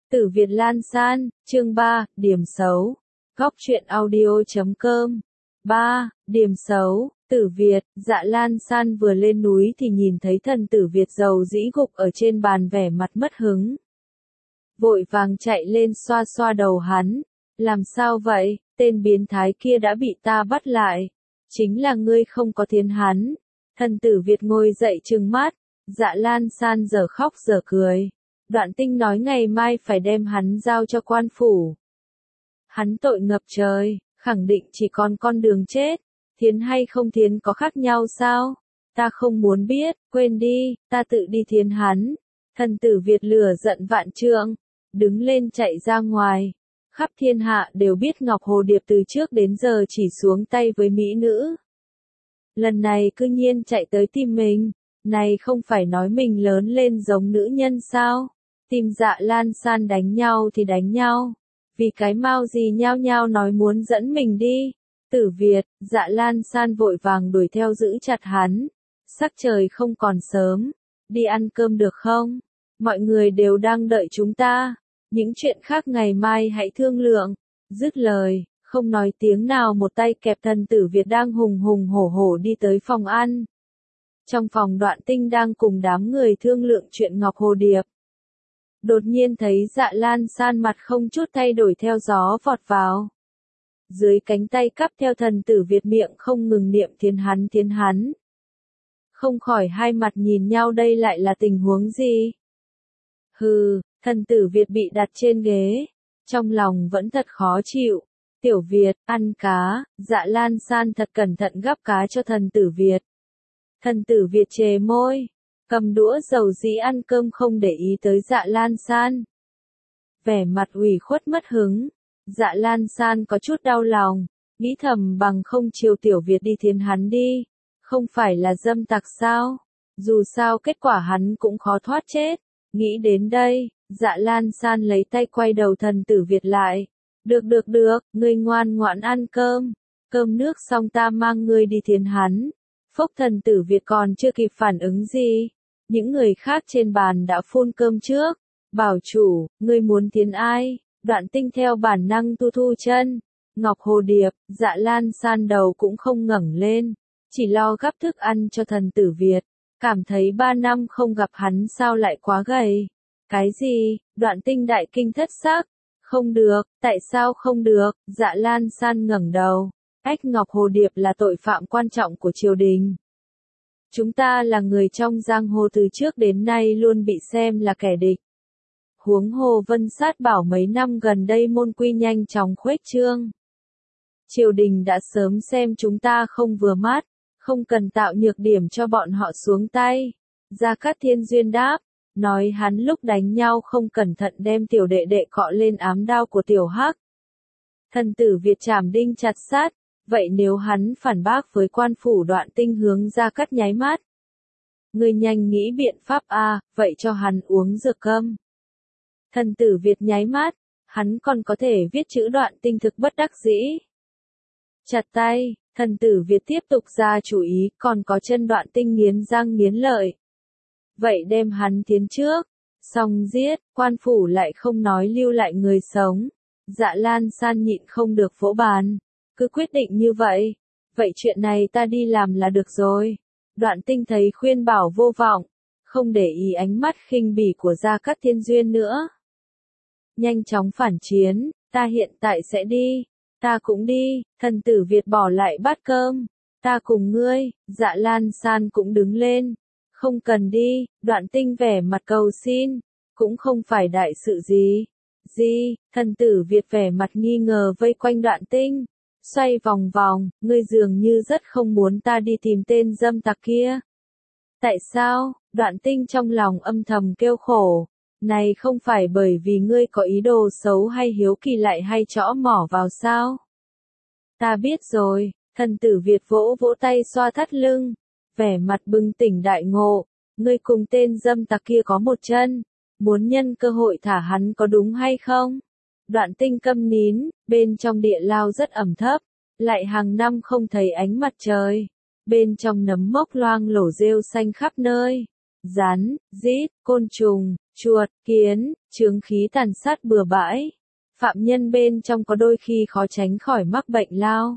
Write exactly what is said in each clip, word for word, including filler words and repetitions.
Tử Việt Lan San, chương ba, điểm xấu. Góc truyện audio chấm com. ba. Điểm xấu. Tử Việt, Dạ Lan San vừa lên núi thì nhìn thấy thần tử Việt dầu dĩ gục ở trên bàn vẻ mặt mất hứng. Vội vàng chạy lên xoa xoa đầu hắn. Làm sao vậy, tên biến thái kia đã bị ta bắt lại. Chính là ngươi không có thiến hắn. Thần tử Việt ngồi dậy trừng mắt. Dạ Lan San giờ khóc giờ cười. Đoạn Tinh nói ngày mai phải đem hắn giao cho quan phủ. Hắn tội ngập trời, khẳng định chỉ còn con đường chết. Thiến hay không thiến có khác nhau sao? Ta không muốn biết, quên đi, ta tự đi thiến hắn. Thần tử Việt lửa giận vạn trượng, đứng lên chạy ra ngoài. Khắp thiên hạ đều biết Ngọc Hồ Điệp từ trước đến giờ chỉ xuống tay với mỹ nữ. Lần này cư nhiên chạy tới tìm mình, này không phải nói mình lớn lên giống nữ nhân sao? Tìm Dạ Lan San đánh nhau thì đánh nhau. Vì cái mau gì nhao nhao nói muốn dẫn mình đi. Tử Việt, Dạ Lan San vội vàng đuổi theo giữ chặt hắn. Sắc trời không còn sớm. Đi ăn cơm được không? Mọi người đều đang đợi chúng ta. Những chuyện khác ngày mai hãy thương lượng. Dứt lời, không nói tiếng nào một tay kẹp thần tử Việt đang hùng hùng hổ hổ đi tới phòng ăn. Trong phòng Đoạn Tinh đang cùng đám người thương lượng chuyện Ngọc Hồ Điệp. Đột nhiên thấy Dạ Lan San mặt không chút thay đổi theo gió vọt vào. Dưới cánh tay cắp theo thần tử Việt miệng không ngừng niệm thiến hắn thiến hắn. Không khỏi hai mặt nhìn nhau, đây lại là tình huống gì? Hừ, thần tử Việt bị đặt trên ghế. Trong lòng vẫn thật khó chịu. Tiểu Việt, ăn cá. Dạ Lan San thật cẩn thận gắp cá cho thần tử Việt. Thần tử Việt chề môi. Cầm đũa dầu dĩ ăn cơm không để ý tới Dạ Lan San. Vẻ mặt ủy khuất mất hứng. Dạ Lan San có chút đau lòng, nghĩ thầm bằng không chiều Tiểu Việt đi thiến hắn đi. Không phải là dâm tặc sao? Dù sao kết quả hắn cũng khó thoát chết. Nghĩ đến đây, Dạ Lan San lấy tay quay đầu thần tử Việt lại. Được được được, ngươi ngoan ngoãn ăn cơm. Cơm nước xong ta mang ngươi đi thiến hắn. Phốc thần tử Việt còn chưa kịp phản ứng gì. Những người khác trên bàn đã phun cơm trước. Bảo chủ, ngươi muốn thiến ai? Đoạn Tinh theo bản năng thu thu chân. Ngọc Hồ Điệp, Dạ Lan San đầu cũng không ngẩng lên. Chỉ lo gắp thức ăn cho thần tử Việt. Cảm thấy ba năm không gặp hắn sao lại quá gầy. Cái gì? Đoạn Tinh đại kinh thất sắc. Không được, tại sao không được? Dạ Lan San ngẩng đầu. Ách, Ngọc Hồ Điệp là tội phạm quan trọng của triều đình. Chúng ta là người trong giang hồ từ trước đến nay luôn bị xem là kẻ địch. Huống hồ Vân Sát bảo mấy năm gần đây môn quy nhanh chóng khuếch trương. Triều đình đã sớm xem chúng ta không vừa mắt, không cần tạo nhược điểm cho bọn họ xuống tay. Gia Cát Thiên Duyên đáp, nói hắn lúc đánh nhau không cẩn thận đem tiểu đệ đệ cọ lên ám đao của tiểu hắc. Thần tử Việt trảm đinh chặt sát, vậy nếu hắn phản bác với quan phủ Đoạn Tinh hướng Gia Cát nháy mắt. Người nhanh nghĩ biện pháp a, vậy cho hắn uống dược câm. Thần tử Việt nháy mắt, hắn còn có thể viết chữ Đoạn Tinh thực bất đắc dĩ. Chặt tay, thần tử Việt tiếp tục ra chủ ý, còn có chân Đoạn Tinh nghiến răng nghiến lợi. Vậy đem hắn thiến trước, xong giết, quan phủ lại không nói lưu lại người sống. Dạ Lan San nhịn không được vỗ bàn, cứ quyết định như vậy. Vậy chuyện này ta đi làm là được rồi. Đoạn Tinh thấy khuyên bảo vô vọng, không để ý ánh mắt khinh bỉ của Gia Cát Thiên Duyên nữa. Nhanh chóng phản chiến, ta hiện tại sẽ đi, ta cũng đi, thần tử Việt bỏ lại bát cơm, ta cùng ngươi. Dạ Lan San cũng đứng lên, không cần đi. Đoạn Tinh vẻ mặt cầu xin, cũng không phải đại sự gì. Gì? Thần tử Việt vẻ mặt nghi ngờ vây quanh Đoạn Tinh, xoay vòng vòng, ngươi dường như rất không muốn ta đi tìm tên dâm tặc kia. Tại sao? Đoạn Tinh trong lòng âm thầm kêu khổ. Này không phải bởi vì ngươi có ý đồ xấu hay hiếu kỳ lại hay trõ mỏ vào sao? Ta biết rồi. Thần tử Việt vỗ vỗ tay xoa thắt lưng, vẻ mặt bừng tỉnh đại ngộ. Ngươi cùng tên dâm tặc kia có một chân, muốn nhân cơ hội thả hắn có đúng hay không? Đoạn Tinh câm nín, bên trong địa lao rất ẩm thấp, lại hàng năm không thấy ánh mặt trời. Bên trong nấm mốc loang lổ rêu xanh khắp nơi. Rắn, rít, côn trùng, chuột, kiến, chướng khí tàn sát bừa bãi. Phạm nhân bên trong có đôi khi khó tránh khỏi mắc bệnh lao.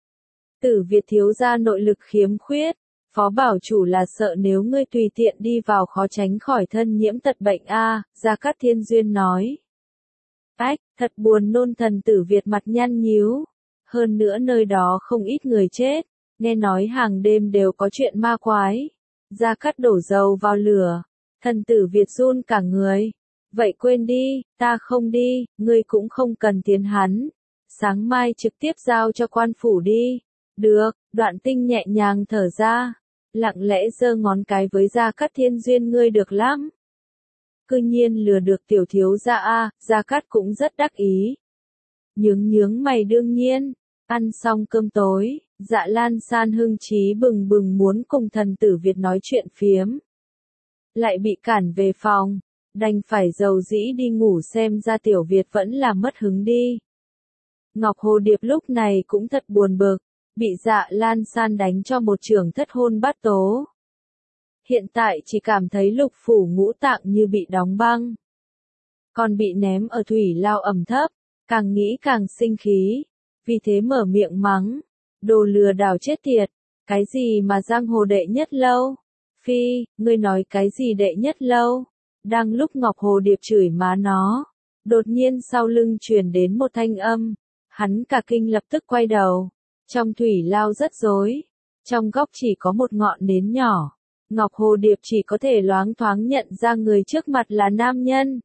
Tử Việt thiếu gia nội lực khiếm khuyết, phó bảo chủ là sợ nếu ngươi tùy tiện đi vào khó tránh khỏi thân nhiễm tật bệnh a, Gia Cát Thiên Duyên nói. Ách, thật buồn nôn, thần Tử Việt mặt nhăn nhíu. Hơn nữa nơi đó không ít người chết, nghe nói hàng đêm đều có chuyện ma quái. Gia Cát đổ dầu vào lửa, thần Tử Việt run cả người. Vậy quên đi, ta không đi, ngươi cũng không cần tiến hắn. Sáng mai trực tiếp giao cho quan phủ đi. Được, Đoạn Tinh nhẹ nhàng thở ra, lặng lẽ giơ ngón cái với Gia Cát Thiên Duyên, ngươi được lắm. Cư nhiên lừa được tiểu thiếu gia a, Gia Cát cũng rất đắc ý. Nhướng nhướng mày, đương nhiên. Ăn xong cơm tối, Dạ Lan San hưng trí bừng bừng muốn cùng thần Tử Việt nói chuyện phiếm. Lại bị cản về phòng, đành phải dầu dĩ đi ngủ, xem ra tiểu Việt vẫn là mất hứng đi. Ngọc Hồ Điệp lúc này cũng thật buồn bực, bị Dạ Lan San đánh cho một chưởng thất hôn bát tố. Hiện tại chỉ cảm thấy lục phủ ngũ tạng như bị đóng băng. Còn bị ném ở thủy lao ẩm thấp, càng nghĩ càng sinh khí, vì thế mở miệng mắng. Đồ lừa đảo chết tiệt, cái gì mà giang hồ đệ nhất lâu? Phi, ngươi nói cái gì đệ nhất lâu? Đang lúc Ngọc Hồ Điệp chửi má nó, đột nhiên sau lưng truyền đến một thanh âm. Hắn cả kinh lập tức quay đầu. Trong thủy lao rất rối, trong góc chỉ có một ngọn nến nhỏ. Ngọc Hồ Điệp chỉ có thể loáng thoáng nhận ra người trước mặt là nam nhân.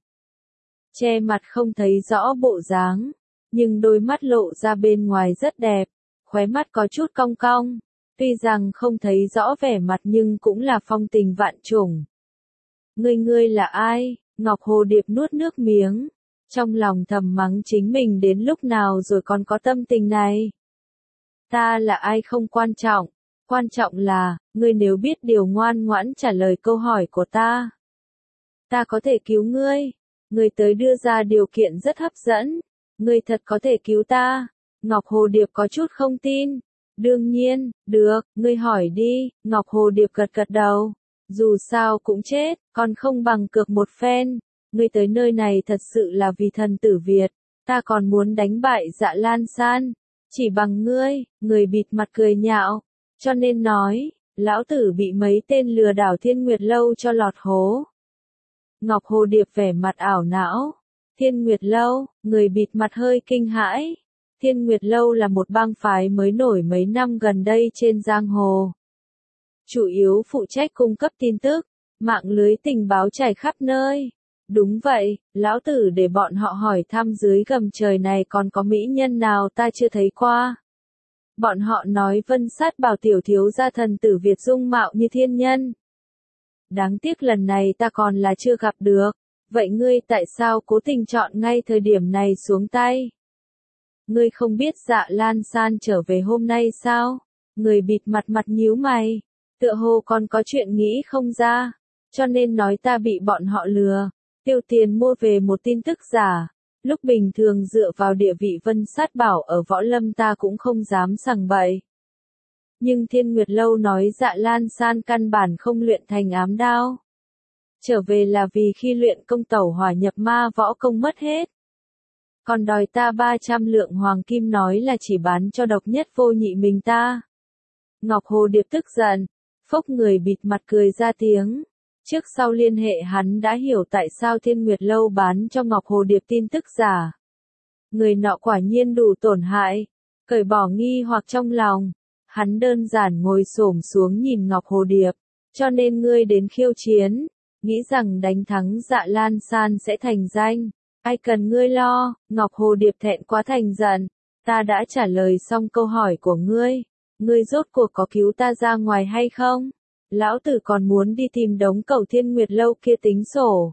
Che mặt không thấy rõ bộ dáng, nhưng đôi mắt lộ ra bên ngoài rất đẹp, khóe mắt có chút cong cong. Tuy rằng không thấy rõ vẻ mặt nhưng cũng là phong tình vạn trùng. Ngươi ngươi là ai? Ngọc Hồ Điệp nuốt nước miếng, trong lòng thầm mắng chính mình đến lúc nào rồi còn có tâm tình này. Ta là ai không quan trọng, quan trọng là, ngươi nếu biết điều ngoan ngoãn trả lời câu hỏi của ta. Ta có thể cứu ngươi, ngươi tới đưa ra điều kiện rất hấp dẫn, ngươi thật có thể cứu ta. Ngọc Hồ Điệp có chút không tin. Đương nhiên, được, ngươi hỏi đi. Ngọc Hồ Điệp gật gật đầu. Dù sao cũng chết, còn không bằng cược một phen. Ngươi tới nơi này thật sự là vì thần Tử Việt, ta còn muốn đánh bại Dạ Lan San. Chỉ bằng ngươi, người bịt mặt cười nhạo, cho nên nói, lão tử bị mấy tên lừa đảo Thiên Nguyệt Lâu cho lọt hố. Ngọc Hồ Điệp vẻ mặt ảo não. Thiên Nguyệt Lâu, người bịt mặt hơi kinh hãi. Thiên Nguyệt Lâu là một bang phái mới nổi mấy năm gần đây trên giang hồ. Chủ yếu phụ trách cung cấp tin tức, mạng lưới tình báo trải khắp nơi. Đúng vậy, lão tử để bọn họ hỏi thăm dưới gầm trời này còn có mỹ nhân nào ta chưa thấy qua. Bọn họ nói Vân Sát bảo tiểu thiếu gia thần Tử Việt dung mạo như thiên nhân. Đáng tiếc lần này ta còn là chưa gặp được. Vậy ngươi tại sao cố tình chọn ngay thời điểm này xuống tay? Ngươi không biết Dạ Lan San trở về hôm nay sao? Người bịt mặt mặt nhíu mày, tựa hồ còn có chuyện nghĩ không ra, cho nên nói ta bị bọn họ lừa, tiêu tiền mua về một tin tức giả. Lúc bình thường dựa vào địa vị Vân Sát bảo ở võ lâm ta cũng không dám sằng bậy. Nhưng Thiên Nguyệt Lâu nói Dạ Lan San căn bản không luyện thành ám đao. Trở về là vì khi luyện công tẩu hỏa nhập ma võ công mất hết. Còn đòi ta ba trăm lượng hoàng kim, nói là chỉ bán cho độc nhất vô nhị mình ta. Ngọc Hồ Điệp tức giận, phốc, người bịt mặt cười ra tiếng. Trước sau liên hệ hắn đã hiểu tại sao Thiên Nguyệt Lâu bán cho Ngọc Hồ Điệp tin tức giả. Người nọ quả nhiên đủ tổn hại, cởi bỏ nghi hoặc trong lòng. Hắn đơn giản ngồi xổm xuống nhìn Ngọc Hồ Điệp, cho nên ngươi đến khiêu chiến, nghĩ rằng đánh thắng Dạ Lan San sẽ thành danh. Ai cần ngươi lo? Ngọc Hồ Điệp thẹn quá thành giận. Ta đã trả lời xong câu hỏi của ngươi. Ngươi rốt cuộc có cứu ta ra ngoài hay không? Lão tử còn muốn đi tìm đống cẩu Thiên Nguyệt Lâu kia tính sổ.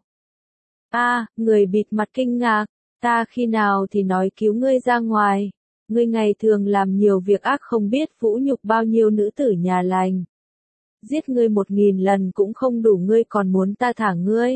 A, à, người bịt mặt kinh ngạc. Ta khi nào thì nói cứu ngươi ra ngoài? Ngươi ngày thường làm nhiều việc ác không biết vũ nhục bao nhiêu nữ tử nhà lành. Giết ngươi một nghìn lần cũng không đủ, ngươi còn muốn ta thả ngươi.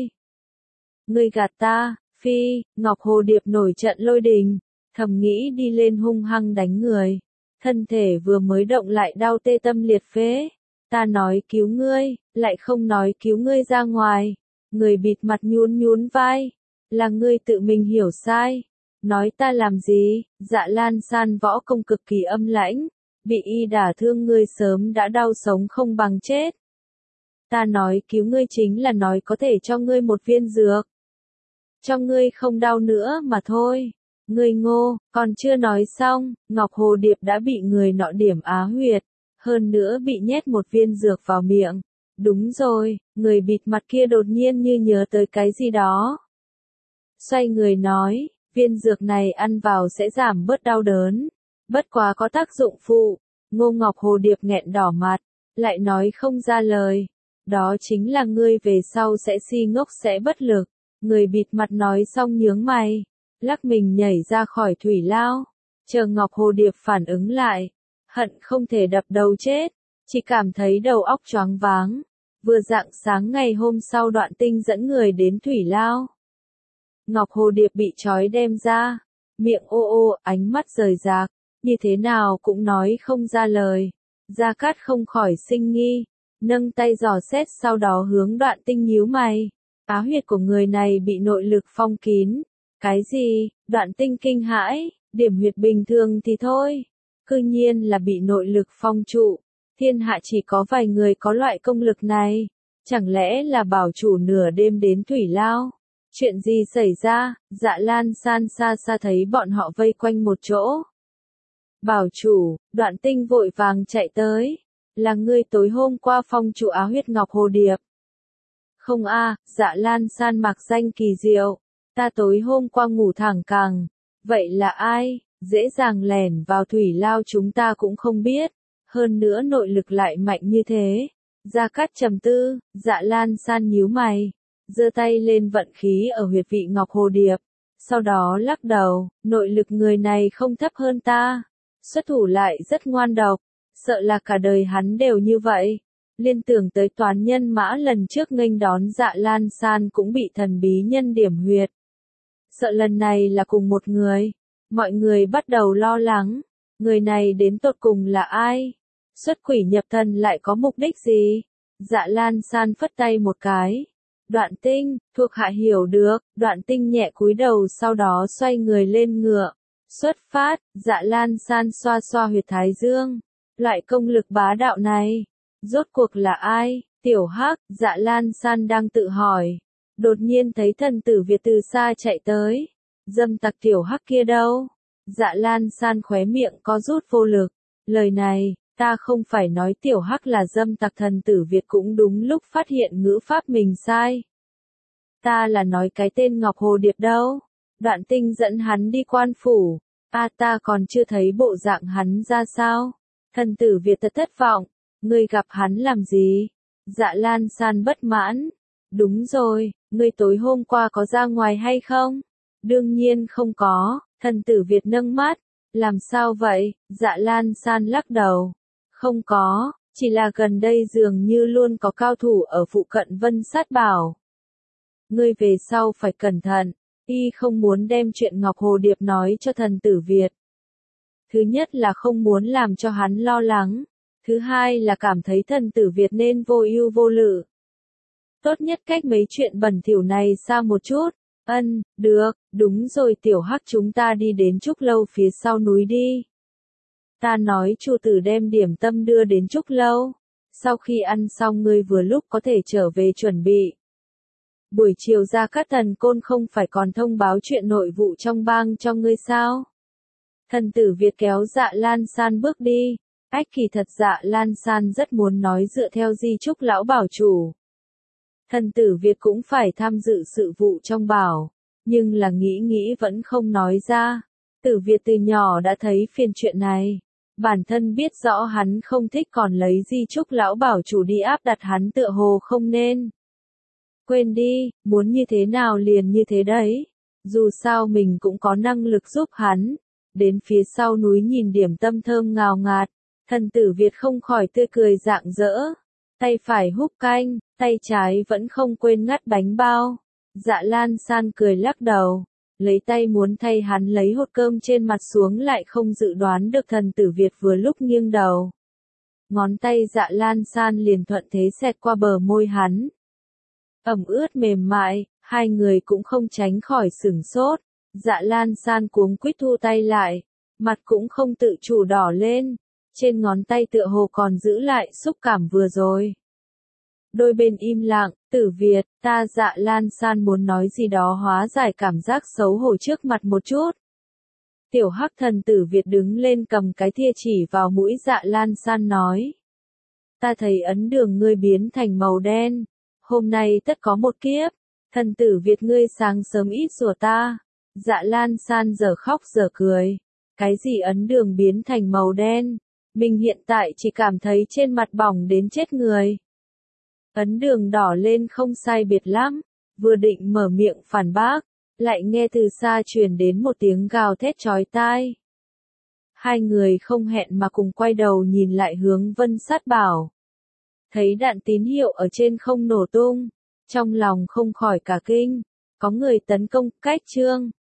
Ngươi gạt ta. Phi, Ngọc Hồ Điệp nổi trận lôi đình, thầm nghĩ đi lên hung hăng đánh người. Thân thể vừa mới động lại đau tê tâm liệt phế. Ta nói cứu ngươi, lại không nói cứu ngươi ra ngoài. Người bịt mặt nhún nhún vai. Là ngươi tự mình hiểu sai. Nói ta làm gì? Dạ Lan San võ công cực kỳ âm lãnh. Bị y đả thương ngươi sớm đã đau sống không bằng chết. Ta nói cứu ngươi chính là nói có thể cho ngươi một viên dược. Cho ngươi không đau nữa mà thôi. Ngươi ngô, còn chưa nói xong, Ngọc Hồ Điệp đã bị người nọ điểm á huyệt. Hơn nữa bị nhét một viên dược vào miệng. Đúng rồi, người bịt mặt kia đột nhiên như nhớ tới cái gì đó. Xoay người nói, viên dược này ăn vào sẽ giảm bớt đau đớn. Bất quá có tác dụng phụ. Ngô Ngọc Hồ Điệp nghẹn đỏ mặt, lại nói không ra lời. Đó chính là ngươi về sau sẽ si ngốc sẽ bất lực. Người bịt mặt nói xong nhướng mày, lắc mình nhảy ra khỏi thủy lao. Chờ Ngọc Hồ Điệp phản ứng lại, hận không thể đập đầu chết, chỉ cảm thấy đầu óc choáng váng. Vừa rạng sáng ngày hôm sau Đoạn Tinh dẫn người đến thủy lao. Ngọc Hồ Điệp bị trói đem ra, miệng ô ô, ánh mắt rời rạc, như thế nào cũng nói không ra lời. Gia Cát không khỏi sinh nghi, nâng tay dò xét sau đó hướng Đoạn Tinh nhíu mày. Á huyệt của người này bị nội lực phong kín. Cái gì? Đoạn Tinh kinh hãi, điểm huyệt bình thường thì thôi. Cư nhiên là bị nội lực phong trụ. Thiên hạ chỉ có vài người có loại công lực này. Chẳng lẽ là bảo chủ nửa đêm đến thủy lao? Chuyện gì xảy ra? Dạ Lan San xa xa thấy bọn họ vây quanh một chỗ. Bảo chủ, Đoạn Tinh vội vàng chạy tới. Là ngươi tối hôm qua phong trụ á huyệt Ngọc Hồ Điệp. Không a, Dạ Lan San mặc danh kỳ diệu. Ta tối hôm qua ngủ thẳng cẳng. Vậy là ai? Dễ dàng lẻn vào thủy lao chúng ta cũng không biết. Hơn nữa nội lực lại mạnh như thế. Gia Cát trầm tư, Dạ Lan San nhíu mày. Giơ tay lên vận khí ở huyệt vị Ngọc Hồ Điệp. Sau đó lắc đầu, nội lực người này không thấp hơn ta. Xuất thủ lại rất ngoan độc. Sợ là cả đời hắn đều như vậy. Liên tưởng tới toán nhân mã lần trước nghênh đón Dạ Lan San cũng bị thần bí nhân điểm huyệt. Sợ lần này là cùng một người. Mọi người bắt đầu lo lắng. Người này đến tột cùng là ai? Xuất quỷ nhập thần lại có mục đích gì? Dạ Lan San phất tay một cái. Đoạn Tinh, thuộc hạ hiểu được. Đoạn Tinh nhẹ cúi đầu sau đó xoay người lên ngựa. Xuất phát, Dạ Lan San xoa xoa huyệt thái dương. Loại công lực bá đạo này. Rốt cuộc là ai? Tiểu Hắc, Dạ Lan San đang tự hỏi. Đột nhiên thấy thần tử Việt từ xa chạy tới. Dâm tặc Tiểu Hắc kia đâu? Dạ Lan San khóe miệng có rút vô lực. Lời này, ta không phải nói Tiểu Hắc là dâm tặc, thần tử Việt cũng đúng lúc phát hiện ngữ pháp mình sai. Ta là nói cái tên Ngọc Hồ Điệp đâu. Đoạn Tinh dẫn hắn đi quan phủ. A ta còn chưa thấy bộ dạng hắn ra sao. Thần tử Việt thật thất vọng. Ngươi gặp hắn làm gì? Dạ Lan San bất mãn. Đúng rồi, ngươi tối hôm qua có ra ngoài hay không? Đương nhiên không có, thần tử Việt nâng mắt. Làm sao vậy? Dạ Lan San lắc đầu. Không có, chỉ là gần đây dường như luôn có cao thủ ở phụ cận Vân Sát Bảo. Ngươi về sau phải cẩn thận, y không muốn đem chuyện Ngọc Hồ Điệp nói cho thần tử Việt. Thứ nhất là không muốn làm cho hắn lo lắng. Thứ hai là cảm thấy thần tử Việt nên vô ưu vô lự. Tốt nhất cách mấy chuyện bẩn thỉu này xa một chút. Ân, được, đúng rồi Tiểu Hắc, chúng ta đi đến Trúc Lâu phía sau núi đi. Ta nói chủ tử đem điểm tâm đưa đến Trúc Lâu. Sau khi ăn xong ngươi vừa lúc có thể trở về chuẩn bị. Buổi chiều Gia Cát Thần Côn không phải còn thông báo chuyện nội vụ trong bang cho ngươi sao? Thần tử Việt kéo Dạ Lan San bước đi. Ách, kỳ thật Dạ Lan San rất muốn nói dựa theo di chúc lão bảo chủ. Thần tử Việt cũng phải tham dự sự vụ trong bảo, nhưng là nghĩ nghĩ vẫn không nói ra. Tử Việt từ nhỏ đã thấy phiền chuyện này. Bản thân biết rõ hắn không thích còn lấy di chúc lão bảo chủ đi áp đặt hắn tựa hồ không nên. Quên đi, muốn như thế nào liền như thế đấy. Dù sao mình cũng có năng lực giúp hắn. Đến phía sau núi nhìn điểm tâm thơm ngào ngạt. Thần tử Việt không khỏi tươi cười rạng rỡ. Tay phải húp canh, tay trái vẫn không quên ngắt bánh bao. Dạ Lan San cười lắc đầu. Lấy tay muốn thay hắn lấy hột cơm trên mặt xuống lại không dự đoán được thần tử Việt vừa lúc nghiêng đầu. Ngón tay Dạ Lan San liền thuận thế xẹt qua bờ môi hắn. ẩm ướt mềm mại, hai người cũng không tránh khỏi sửng sốt. Dạ Lan San cuống quýt thu tay lại, mặt cũng không tự chủ đỏ lên, trên ngón tay tựa hồ còn giữ lại xúc cảm vừa rồi. Đôi bên im lặng, Tử Việt, ta Dạ Lan San muốn nói gì đó hóa giải cảm giác xấu hổ trước mặt một chút. Tiểu Hắc Thần Tử Việt đứng lên cầm cái thìa chỉ vào mũi Dạ Lan San nói. Ta thấy ấn đường ngươi biến thành màu đen, hôm nay tất có một kiếp, Thần Tử Việt ngươi sáng sớm ít rủa ta. Dạ Lan San giờ khóc giờ cười, cái gì ấn đường biến thành màu đen, mình hiện tại chỉ cảm thấy trên mặt bỏng đến chết người. Ấn đường đỏ lên không sai biệt lắm, vừa định mở miệng phản bác, lại nghe từ xa truyền đến một tiếng gào thét chói tai. Hai người không hẹn mà cùng quay đầu nhìn lại hướng Vân Sát Bảo. Thấy đạn tín hiệu ở trên không nổ tung, trong lòng không khỏi cả kinh, có người tấn công Cách Trương.